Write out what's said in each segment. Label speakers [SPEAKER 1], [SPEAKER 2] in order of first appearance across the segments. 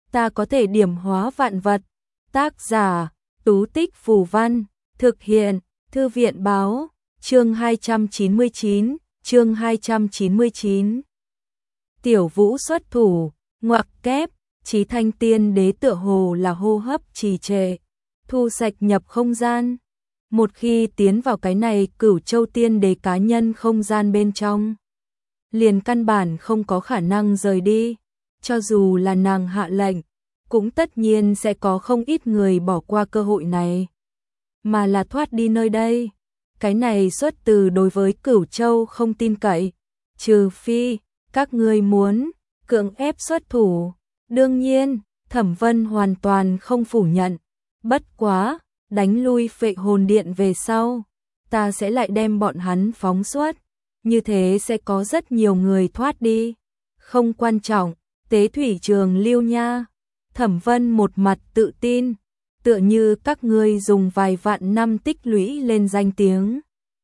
[SPEAKER 1] ta có thể điểm hóa vạn vật. Tác giả, Tú Tích Phù Văn, thực hiện, Thư viện Báo, chương 299. Tiểu Vũ xuất thủ, ngoặc kép, Chí Thanh Tiên Đế tựa hồ là hô hấp trì trệ, thu sạch nhập không gian. Một khi tiến vào cái này Cửu Châu Tiên Đế cá nhân không gian bên trong, liền căn bản không có khả năng rời đi. Cho dù là nàng hạ lệnh, cũng tất nhiên sẽ có không ít người bỏ qua cơ hội này, mà là thoát đi nơi đây. Cái này xuất từ đối với Cửu Châu không tin cậy, trừ phi các ngươi muốn cưỡng ép xuất thủ. Đương nhiên, Thẩm Vân hoàn toàn không phủ nhận. Bất quá, đánh lui Phệ Hồn Điện về sau, ta sẽ lại đem bọn hắn phóng xuất. Như thế sẽ có rất nhiều người thoát đi. Không quan trọng, Tế Thủy Trường Lưu nha. Thẩm Vân một mặt tự tin, tựa như các ngươi dùng vài vạn năm tích lũy lên danh tiếng.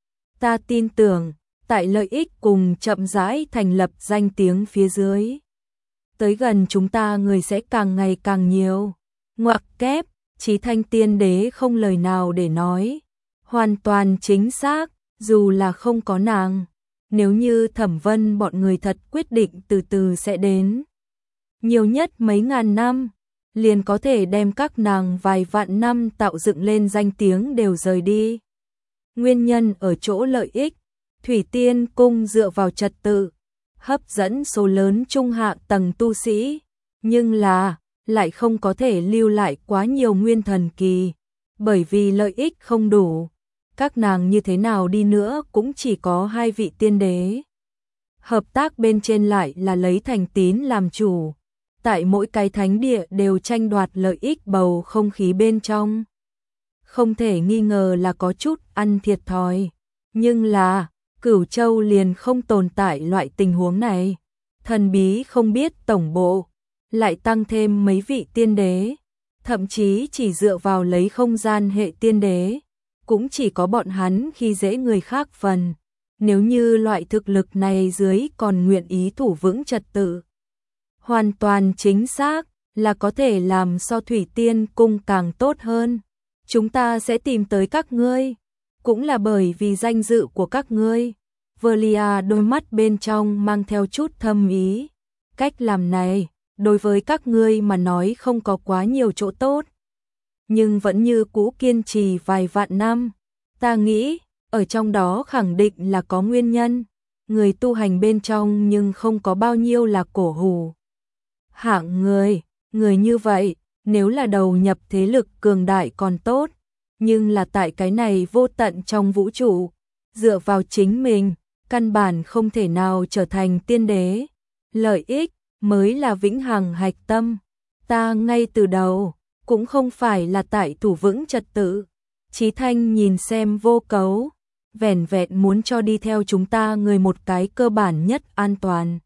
[SPEAKER 1] Ta tin tưởng, tại lợi ích cùng chậm rãi thành lập danh tiếng phía dưới, tới gần chúng ta người sẽ càng ngày càng nhiều. Ngoặc kép, Chí Thanh Tiên Đế không lời nào để nói. Hoàn toàn chính xác, dù là không có nàng, nếu như Thẩm Vân bọn người thật quyết định từ từ sẽ đến, nhiều nhất mấy ngàn năm, liền có thể đem các nàng vài vạn năm tạo dựng lên danh tiếng đều rời đi. Nguyên nhân ở chỗ lợi ích. Thủy Tiên Cung dựa vào trật tự, hấp dẫn số lớn trung hạ tầng tu sĩ, nhưng là lại không có thể lưu lại quá nhiều nguyên thần kỳ, bởi vì lợi ích không đủ. Các nàng như thế nào đi nữa cũng chỉ có 2 vị tiên đế. Hợp tác bên trên lại là lấy thành tín làm chủ. Tại mỗi cái thánh địa đều tranh đoạt lợi ích bầu không khí bên trong. Không thể nghi ngờ là có chút ăn thiệt thòi. Nhưng là, Cửu Châu liền không tồn tại loại tình huống này. Thần bí không biết tổng bộ, lại tăng thêm mấy vị tiên đế. Thậm chí chỉ dựa vào lấy không gian hệ tiên đế, cũng chỉ có bọn hắn khi dễ người khác phần. Nếu như loại thực lực này dưới còn nguyện ý thủ vững trật tự, hoàn toàn chính xác là có thể làm so Thủy Tiên Cung càng tốt hơn. Chúng ta sẽ tìm tới các ngươi, cũng là bởi vì danh dự của các ngươi. Velia đôi mắt bên trong mang theo chút thâm ý. Cách làm này, đối với các ngươi mà nói không có quá nhiều chỗ tốt, nhưng vẫn như cũ kiên trì vài vạn năm. Ta nghĩ, ở trong đó khẳng định là có nguyên nhân. Người tu hành bên trong nhưng không có bao nhiêu là cổ hủ hạng người như vậy, nếu là đầu nhập thế lực cường đại còn tốt, nhưng là tại cái này vô tận trong vũ trụ, dựa vào chính mình, căn bản không thể nào trở thành tiên đế. Lợi ích mới là vĩnh hằng hạch tâm. Ta ngay từ đầu cũng không phải là tại thủ vững trật tự. Chí Thanh nhìn xem Vô Cấu, vẻn vẹn muốn cho đi theo chúng ta người một cái cơ bản nhất an toàn.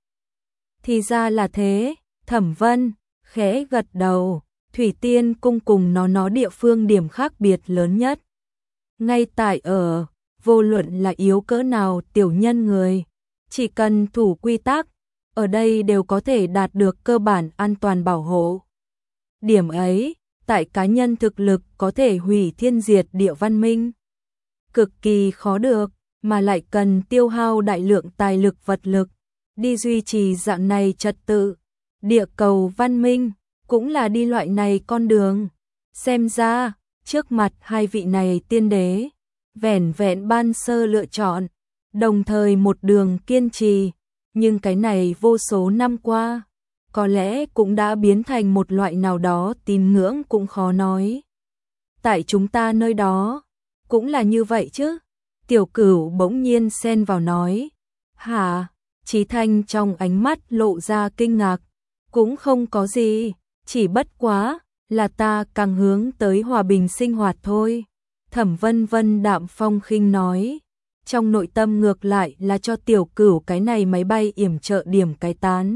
[SPEAKER 1] Thì ra là thế. Thẩm Vân khẽ gật đầu. Thủy Tiên Cung cùng nó địa phương điểm khác biệt lớn nhất ngay tại ở, vô luận là yếu cỡ nào tiểu nhân người, chỉ cần thủ quy tắc, ở đây đều có thể đạt được cơ bản an toàn bảo hộ. Điểm ấy, tại cá nhân thực lực có thể hủy thiên diệt địa văn minh, cực kỳ khó được, mà lại cần tiêu hao đại lượng tài lực vật lực đi duy trì dạng này trật tự. Địa cầu văn minh cũng là đi loại này con đường. Xem ra, trước mặt 2 vị này tiên đế, vẻn vẹn ban sơ lựa chọn, đồng thời một đường kiên trì, nhưng cái này vô số năm qua, có lẽ cũng đã biến thành một loại nào đó tín ngưỡng cũng khó nói. Tại chúng ta nơi đó, cũng là như vậy chứ? Tiểu Cửu bỗng nhiên xen vào nói. Hả? Chí Thanh trong ánh mắt lộ ra kinh ngạc. Cũng không có gì, chỉ bất quá là ta càng hướng tới hòa bình sinh hoạt thôi. Thẩm Vân Vân đạm phong khinh nói. Trong nội tâm ngược lại là cho Tiểu Cửu cái này máy bay yểm trợ điểm cái tán.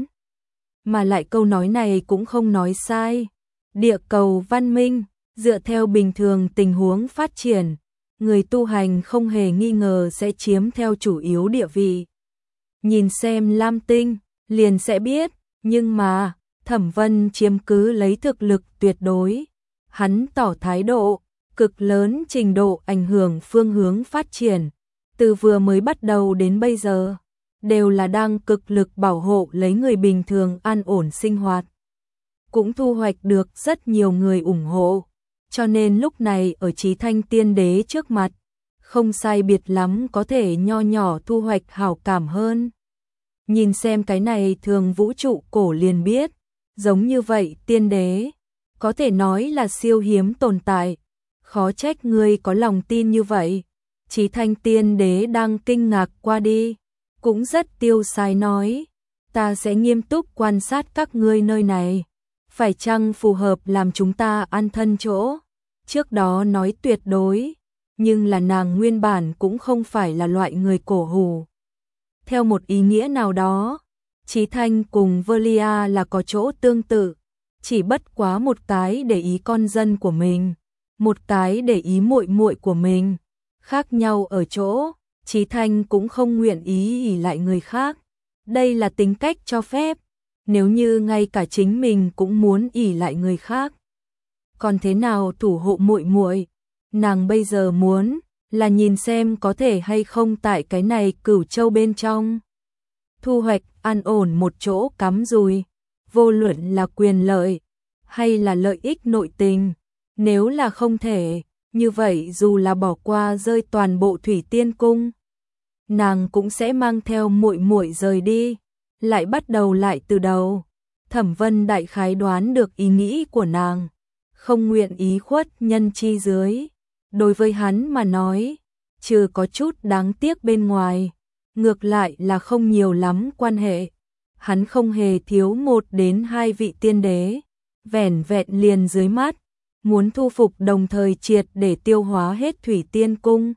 [SPEAKER 1] Mà lại câu nói này cũng không nói sai. Địa cầu văn minh, dựa theo bình thường tình huống phát triển, người tu hành không hề nghi ngờ sẽ chiếm theo chủ yếu địa vị. Nhìn xem Lam Tinh, liền sẽ biết, nhưng mà, Thẩm Vân chiếm cứ lấy thực lực tuyệt đối. Hắn tỏ thái độ, cực lớn trình độ ảnh hưởng phương hướng phát triển. Từ vừa mới bắt đầu đến bây giờ, đều là đang cực lực bảo hộ lấy người bình thường an ổn sinh hoạt. Cũng thu hoạch được rất nhiều người ủng hộ. Cho nên lúc này ở Chí Thanh Tiên Đế trước mặt, không sai biệt lắm có thể nho nhỏ thu hoạch hảo cảm hơn. Nhìn xem cái này thường vũ trụ cổ liền biết, giống như vậy tiên đế, có thể nói là siêu hiếm tồn tại, khó trách ngươi có lòng tin như vậy. Chí Thanh Tiên Đế đang kinh ngạc qua đi, cũng rất tiêu sái nói, ta sẽ nghiêm túc quan sát các ngươi nơi này, phải chăng phù hợp làm chúng ta an thân chỗ. Trước đó nói tuyệt đối, nhưng là nàng nguyên bản cũng không phải là loại người cổ hủ. Theo một ý nghĩa nào đó, Chí Thanh cùng Velia là có chỗ tương tự, chỉ bất quá một cái để ý con dân của mình, một cái để ý muội muội của mình. Khác nhau ở chỗ, Chí Thanh cũng không nguyện ý ỷ lại người khác. Đây là tính cách cho phép, nếu như ngay cả chính mình cũng muốn ỷ lại người khác. Còn thế nào thủ hộ muội muội? Nàng bây giờ muốn là nhìn xem có thể hay không tại cái này Cửu Châu bên trong thu hoạch an ổn một chỗ cắm rùi, vô luận là quyền lợi hay là lợi ích nội tình. Nếu là không thể, như vậy dù là bỏ qua rơi toàn bộ Thủy Tiên Cung, nàng cũng sẽ mang theo muội muội rời đi, lại bắt đầu lại từ đầu. Thẩm Vân đại khái đoán được ý nghĩ của nàng, không nguyện ý khuất nhân chi dưới. Đối với hắn mà nói, trừ có chút đáng tiếc bên ngoài, ngược lại là không nhiều lắm quan hệ. Hắn không hề thiếu 1 đến 2 vị tiên đế, vẻn vẹn liền dưới mắt, muốn thu phục đồng thời triệt để tiêu hóa hết Thủy Tiên Cung.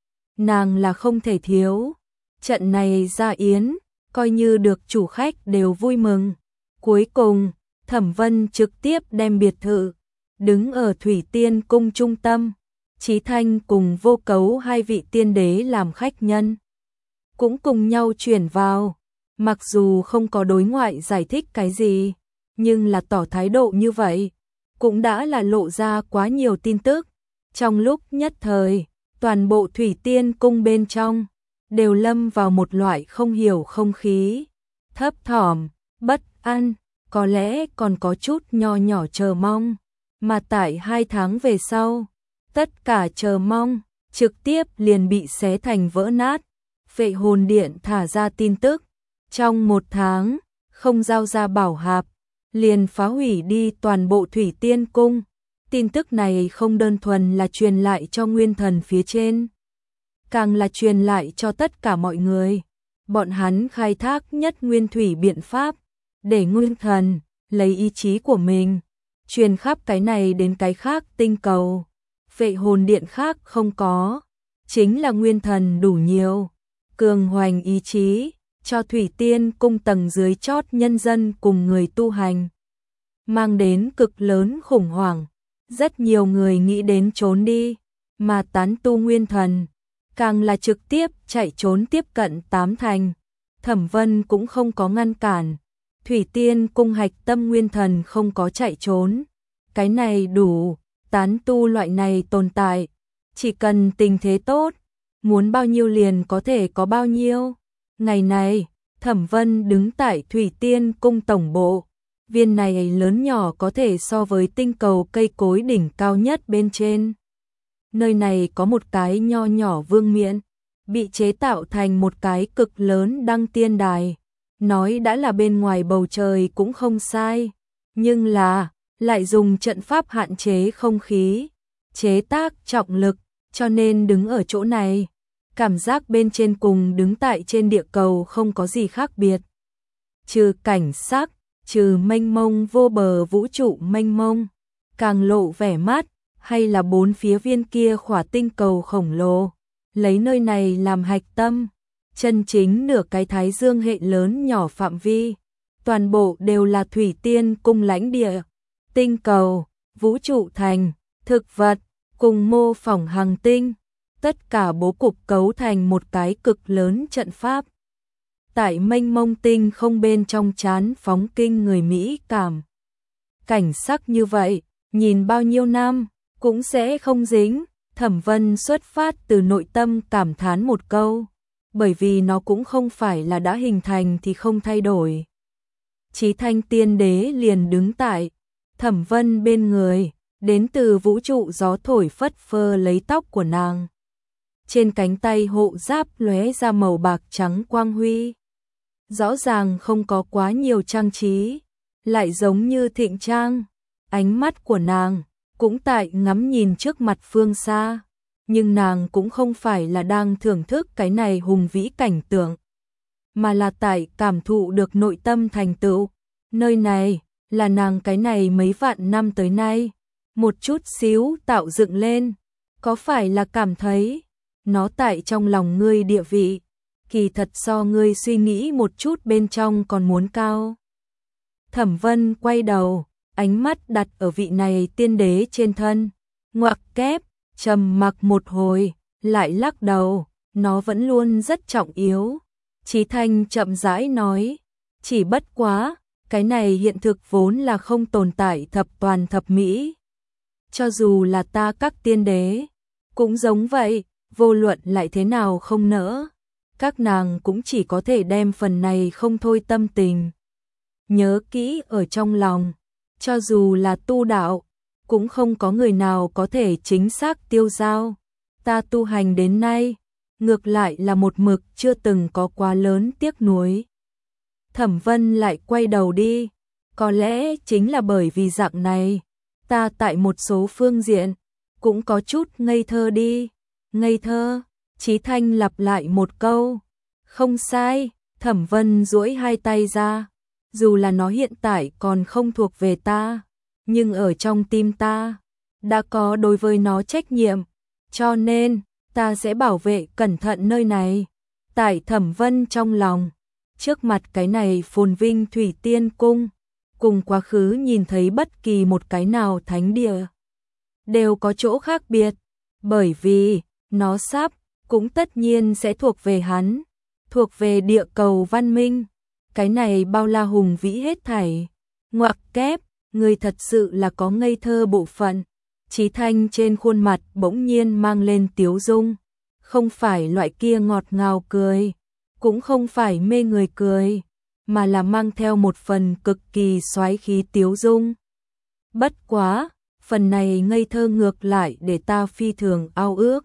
[SPEAKER 1] Nàng là không thể thiếu. Trận này ra yến, coi như được chủ khách đều vui mừng. Cuối cùng, Thẩm Vân trực tiếp đem biệt thự, đứng ở Thủy Tiên Cung trung tâm. Chí Thanh cùng Vô Cấu 2 vị tiên đế làm khách nhân, cũng cùng nhau chuyển vào. Mặc dù không có đối ngoại giải thích cái gì, nhưng là tỏ thái độ như vậy, cũng đã là lộ ra quá nhiều tin tức. Trong lúc nhất thời, toàn bộ Thủy Tiên Cung bên trong đều lâm vào một loại không hiểu không khí, thấp thỏm, bất an, có lẽ còn có chút nho nhỏ chờ mong, mà tại 2 tháng về sau, tất cả chờ mong trực tiếp liền bị xé thành vỡ nát. Phệ Hồn Điện thả ra tin tức, trong 1 tháng không giao ra bảo hạp, liền phá hủy đi toàn bộ Thủy Tiên Cung. Tin tức này không đơn thuần là truyền lại cho nguyên thần phía trên, càng là truyền lại cho tất cả mọi người. Bọn hắn khai thác nhất nguyên thủy biện pháp, để nguyên thần lấy ý chí của mình truyền khắp cái này đến cái khác tinh cầu. Phệ Hồn Điện khác không có, chính là nguyên thần đủ nhiều, cường hoành ý chí, cho Thủy Tiên Cung tầng dưới chót nhân dân cùng người tu hành mang đến cực lớn khủng hoảng. Rất nhiều người nghĩ đến trốn đi, mà tán tu nguyên thần càng là trực tiếp chạy trốn tiếp cận 8 thành. Thẩm Vân cũng không có ngăn cản, Thủy Tiên Cung hạch tâm nguyên thần không có chạy trốn. Cái này đủ, tán tu loại này tồn tại, chỉ cần tình thế tốt, muốn bao nhiêu liền có thể có bao nhiêu. Ngày này, Thẩm Vân đứng tại Thủy Tiên Cung tổng bộ, viên này lớn nhỏ có thể so với tinh cầu cây cối đỉnh cao nhất bên trên. Nơi này có một cái nho nhỏ vương miện, bị chế tạo thành một cái cực lớn đăng tiên đài. Nói đã là bên ngoài bầu trời cũng không sai, nhưng là lại dùng trận pháp hạn chế không khí, chế tác trọng lực, cho nên đứng ở chỗ này, cảm giác bên trên cùng đứng tại trên địa cầu không có gì khác biệt. Trừ cảnh sắc, trừ mênh mông vô bờ vũ trụ mênh mông, càng lộ vẻ mát, hay là 4 phía viên kia khỏa tinh cầu khổng lồ, lấy nơi này làm hạch tâm, chân chính nửa cái Thái Dương hệ lớn nhỏ phạm vi, toàn bộ đều là Thủy Tiên Cung lãnh địa, tinh cầu, vũ trụ thành, thực vật, cùng mô phỏng hành tinh, tất cả bố cục cấu thành một cái cực lớn trận pháp. tại mênh mông tinh không bên trong trán phóng kinh người mỹ cảm. Cảnh sắc như vậy, nhìn bao nhiêu năm, cũng sẽ không dính. Thẩm Vân xuất phát từ nội tâm cảm thán một câu, bởi vì nó cũng không phải là đã hình thành thì không thay đổi. Chí Thanh tiên đế liền đứng tại Thẩm Vân bên người, đến từ vũ trụ gió thổi phất phơ lấy tóc của nàng. Trên cánh tay hộ giáp lóe ra màu bạc trắng quang huy. Rõ ràng không có quá nhiều trang trí, lại giống như thịnh trang. Ánh mắt của nàng cũng tại ngắm nhìn trước mặt phương xa, nhưng nàng cũng không phải là đang thưởng thức cái này hùng vĩ cảnh tượng, mà là tại cảm thụ được nội tâm thành tựu. Nơi này là nàng cái này mấy vạn năm tới nay một chút xíu tạo dựng lên, có phải là cảm thấy nó tại trong lòng ngươi địa vị, kỳ thật so ngươi suy nghĩ một chút bên trong còn muốn cao. Thẩm Vân quay đầu, ánh mắt đặt ở vị này tiên đế trên thân, ngoặc kép, trầm mặc một hồi, lại lắc đầu, nó vẫn luôn rất trọng yếu. Chí Thanh chậm rãi nói, chỉ bất quá, cái này hiện thực vốn là không tồn tại thập toàn thập mỹ. Cho dù là ta các tiên đế, cũng giống vậy, vô luận lại thế nào không nỡ, các nàng cũng chỉ có thể đem phần này không thôi tâm tình nhớ kỹ ở trong lòng. Cho dù là tu đạo, cũng không có người nào có thể chính xác tiêu dao. Ta tu hành đến nay, ngược lại là một mực chưa từng có quá lớn tiếc nuối. Thẩm Vân lại quay đầu đi, có lẽ chính là bởi vì dạng này, ta tại một số phương diện cũng có chút ngây thơ đi. Ngây thơ, Chí Thanh lặp lại một câu. Không sai, Thẩm Vân duỗi hai tay ra. Dù là nó hiện tại còn không thuộc về ta, nhưng ở trong tim ta đã có đối với nó trách nhiệm, cho nên ta sẽ bảo vệ cẩn thận nơi này. Tại Thẩm Vân trong lòng, trước mặt cái này phồn vinh thủy tiên cung, cùng quá khứ nhìn thấy bất kỳ một cái nào thánh địa đều có chỗ khác biệt, bởi vì nó sắp cũng tất nhiên sẽ thuộc về hắn, thuộc về địa cầu văn minh. Cái này bao la hùng vĩ hết thảy. Ngoặc kép, người thật sự là có ngây thơ bộ phận. Chí Thanh trên khuôn mặt bỗng nhiên mang lên tiếu dung, không phải loại kia ngọt ngào cười, cũng không phải mê người cười, mà là mang theo một phần cực kỳ xoái khí tiếu dung. Bất quá, phần này ngây thơ ngược lại để ta phi thường ao ước.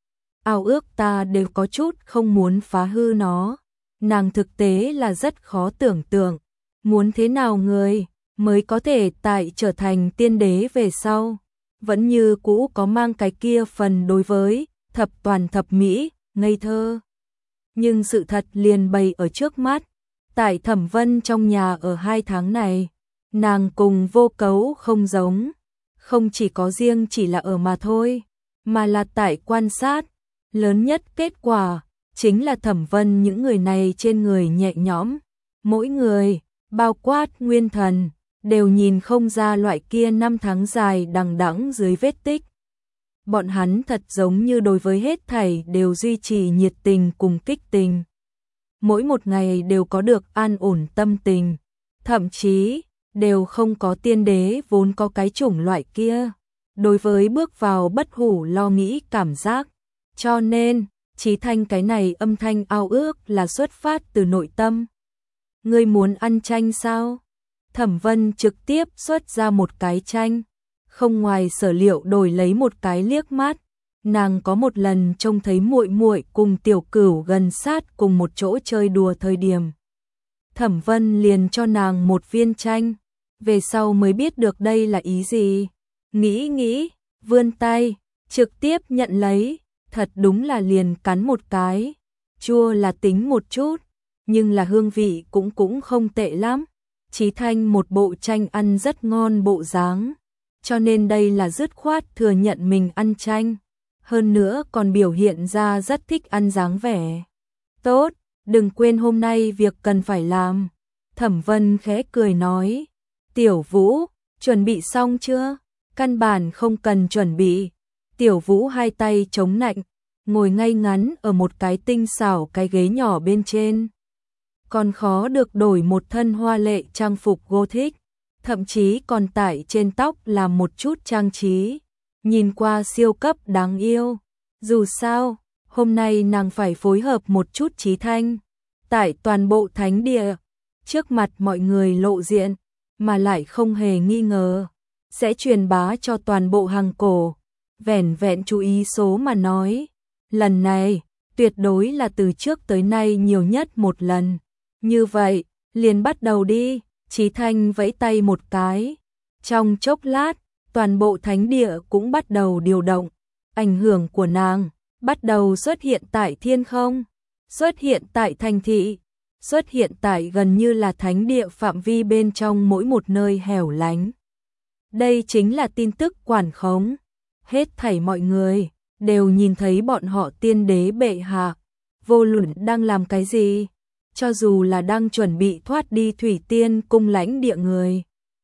[SPEAKER 1] Ao ước ta đều có chút không muốn phá hư nó. Nàng thực tế là rất khó tưởng tượng, muốn thế nào người mới có thể tại trở thành tiên đế về sau, vẫn như cũ có mang cái kia phần đối với thập toàn thập mỹ, ngây thơ. Nhưng sự thật liền bày ở trước mắt, tại Thẩm Vân trong nhà ở 2 tháng này, nàng cùng Vô Cấu không giống, không chỉ có riêng chỉ là ở mà thôi, mà là tại quan sát, lớn nhất kết quả chính là Thẩm Vân những người này trên người nhẹ nhõm, mỗi người, bao quát nguyên thần, đều nhìn không ra loại kia 5 tháng dài đằng đẵng dưới vết tích. Bọn hắn thật giống như đối với hết thảy đều duy trì nhiệt tình cùng kích tình. Mỗi một ngày đều có được an ổn tâm tình, thậm chí đều không có tiên đế vốn có cái chủng loại kia, đối với bước vào bất hủ lo nghĩ cảm giác. Cho nên, Chí Thanh cái này âm thanh ao ước là xuất phát từ nội tâm. Ngươi muốn ăn chanh sao? Thẩm Vân trực tiếp xuất ra một cái chanh, không ngoài sở liệu đổi lấy một cái liếc mắt. Nàng có một lần trông thấy muội muội cùng Tiểu Cửu gần sát cùng một chỗ chơi đùa thời điểm. Thẩm Vân liền cho nàng một viên chanh, về sau mới biết được đây là ý gì. Nghĩ, vươn tay, trực tiếp nhận lấy. Thật đúng là liền cắn một cái, chua là tính một chút, nhưng là hương vị cũng không tệ lắm. Chí Thanh một bộ chanh ăn rất ngon bộ dáng, cho nên đây là dứt khoát thừa nhận mình ăn chanh, hơn nữa còn biểu hiện ra rất thích ăn dáng vẻ. Tốt, đừng quên hôm nay việc cần phải làm. Thẩm Vân khẽ cười nói, Tiểu Vũ, chuẩn bị xong chưa? Căn bản không cần chuẩn bị. Tiểu Vũ hai tay chống nạnh, ngồi ngay ngắn ở một cái tinh xảo cái ghế nhỏ bên trên. còn khó được đổi một thân hoa lệ trang phục Gothic, thậm chí còn tải trên tóc là một chút trang trí, nhìn qua siêu cấp đáng yêu. Dù sao, hôm nay nàng phải phối hợp một chút Chí Thanh, tại toàn bộ thánh địa, trước mặt mọi người lộ diện, mà lại không hề nghi ngờ, sẽ truyền bá cho toàn bộ hàng cổ. Vẻn vẹn chú ý số mà nói, lần này, tuyệt đối là từ trước tới nay nhiều nhất một lần. Như vậy, liền bắt đầu đi, Chí Thanh vẫy tay một cái. Trong chốc lát, toàn bộ thánh địa cũng bắt đầu điều động, ảnh hưởng của nàng bắt đầu xuất hiện tại thiên không, xuất hiện tại thành thị, xuất hiện tại gần như là thánh địa phạm vi bên trong mỗi một nơi hẻo lánh. Đây chính là tin tức quản khống, hết thảy mọi người đều nhìn thấy bọn họ tiên đế bệ hạ, vô luận đang làm cái gì, cho dù là đang chuẩn bị thoát đi Thủy Tiên cung lãnh địa người,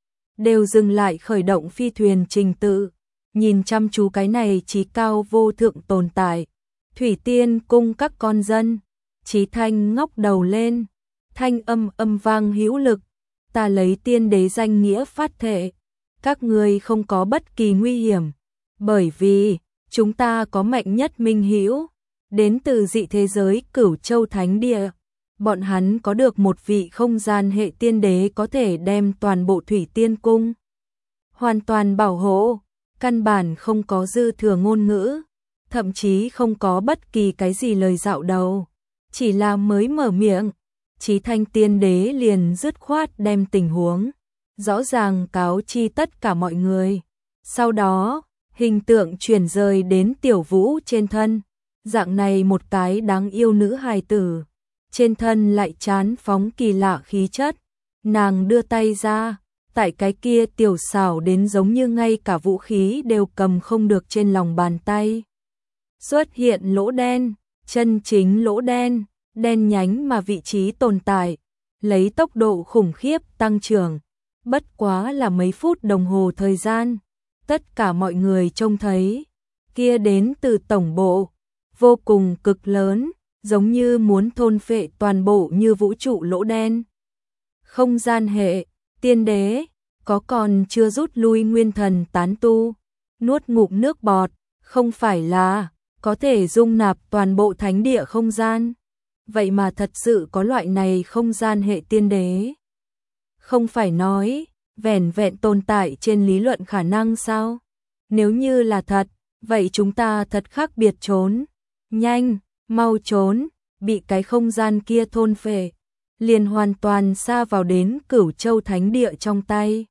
[SPEAKER 1] đều dừng lại khởi động phi thuyền trình tự, nhìn chăm chú cái này chí cao vô thượng tồn tại. Thủy Tiên cung các con dân, Chí Thanh ngóc đầu lên, thanh âm âm vang hữu lực, ta lấy tiên đế danh nghĩa phát thệ, các ngươi không có bất kỳ nguy hiểm, bởi vì chúng ta có mạnh nhất minh hữu, đến từ dị thế giới Cửu Châu Thánh Địa. Bọn hắn có được một vị không gian hệ tiên đế có thể đem toàn bộ Thủy Tiên cung hoàn toàn bảo hộ, căn bản không có dư thừa ngôn ngữ, thậm chí không có bất kỳ cái gì lời dạo đầu, chỉ là mới mở miệng, Chí Thanh tiên đế liền dứt khoát đem tình huống rõ ràng cáo chi tất cả mọi người. Sau đó, hình tượng chuyển rời đến Tiểu Vũ trên thân, dạng này một cái đáng yêu nữ hài tử, trên thân lại chán phóng kỳ lạ khí chất, nàng đưa tay ra, tại cái kia tiểu xảo đến giống như ngay cả vũ khí đều cầm không được trên lòng bàn tay. Xuất hiện lỗ đen, chân chính lỗ đen, đen nhánh mà vị trí tồn tại, lấy tốc độ khủng khiếp tăng trưởng, bất quá là mấy phút đồng hồ thời gian, tất cả mọi người trông thấy, kia đến từ tổng bộ, vô cùng cực lớn, giống như muốn thôn phệ toàn bộ như vũ trụ lỗ đen. Không gian hệ, tiên đế, có còn chưa rút lui nguyên thần tán tu, nuốt ngụm nước bọt, không phải là có thể dung nạp toàn bộ thánh địa không gian. Vậy mà thật sự có loại này không gian hệ tiên đế. Không phải nói, vẻn vẹn tồn tại trên lý luận khả năng sao? Nếu như là thật, vậy chúng ta thật khác biệt trốn. Nhanh, mau trốn, bị cái không gian kia thôn phệ, liền hoàn toàn sa vào đến Cửu Châu Thánh Địa trong tay.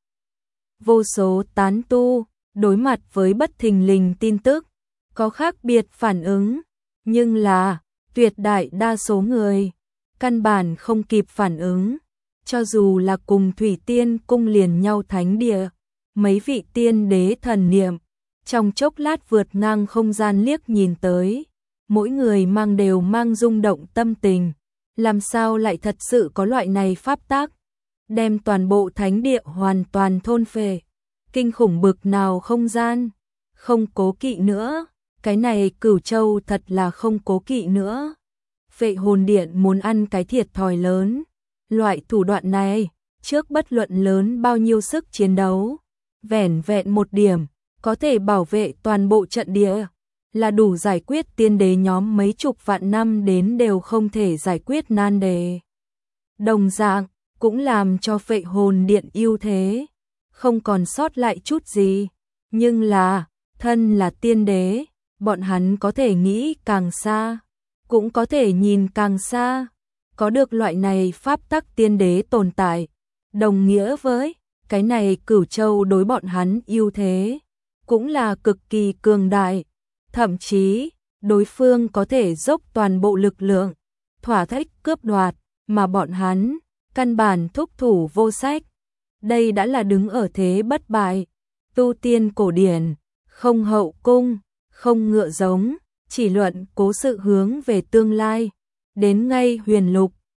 [SPEAKER 1] Vô số tán tu, đối mặt với bất thình lình tin tức, có khác biệt phản ứng, nhưng là tuyệt đại đa số người căn bản không kịp phản ứng, cho dù là cùng Thủy Tiên cung liền nhau thánh địa, mấy vị tiên đế thần niệm trong chốc lát vượt ngang không gian liếc nhìn tới, mỗi người đều mang rung động tâm tình, làm sao lại thật sự có loại này pháp tắc, đem toàn bộ thánh địa hoàn toàn thôn phệ, kinh khủng bực nào không gian, không cố kỵ nữa. Cái này Cửu Châu thật là không cố kỵ nữa. Phệ hồn điện muốn ăn cái thiệt thòi lớn. Loại thủ đoạn này, trước bất luận lớn bao nhiêu sức chiến đấu, vẻn vẹn một điểm, có thể bảo vệ toàn bộ trận địa, là đủ giải quyết tiên đế nhóm mấy chục vạn năm đến đều không thể giải quyết nan đề. Đồng dạng, cũng làm cho phệ hồn điện ưu thế, không còn sót lại chút gì. Nhưng là, thân là tiên đế, bọn hắn có thể nghĩ càng xa, cũng có thể nhìn càng xa, có được loại này pháp tắc tiên đế tồn tại, đồng nghĩa với cái này Cửu Châu đối bọn hắn ưu thế, cũng là cực kỳ cường đại, thậm chí đối phương có thể dốc toàn bộ lực lượng, thỏa thích cướp đoạt, mà bọn hắn căn bản thúc thủ vô sách. Đây đã là đứng ở thế bất bại, tu tiên cổ điển, không hậu cung, không ngựa giống, chỉ luận cố sự hướng về tương lai, đến ngay huyền lục,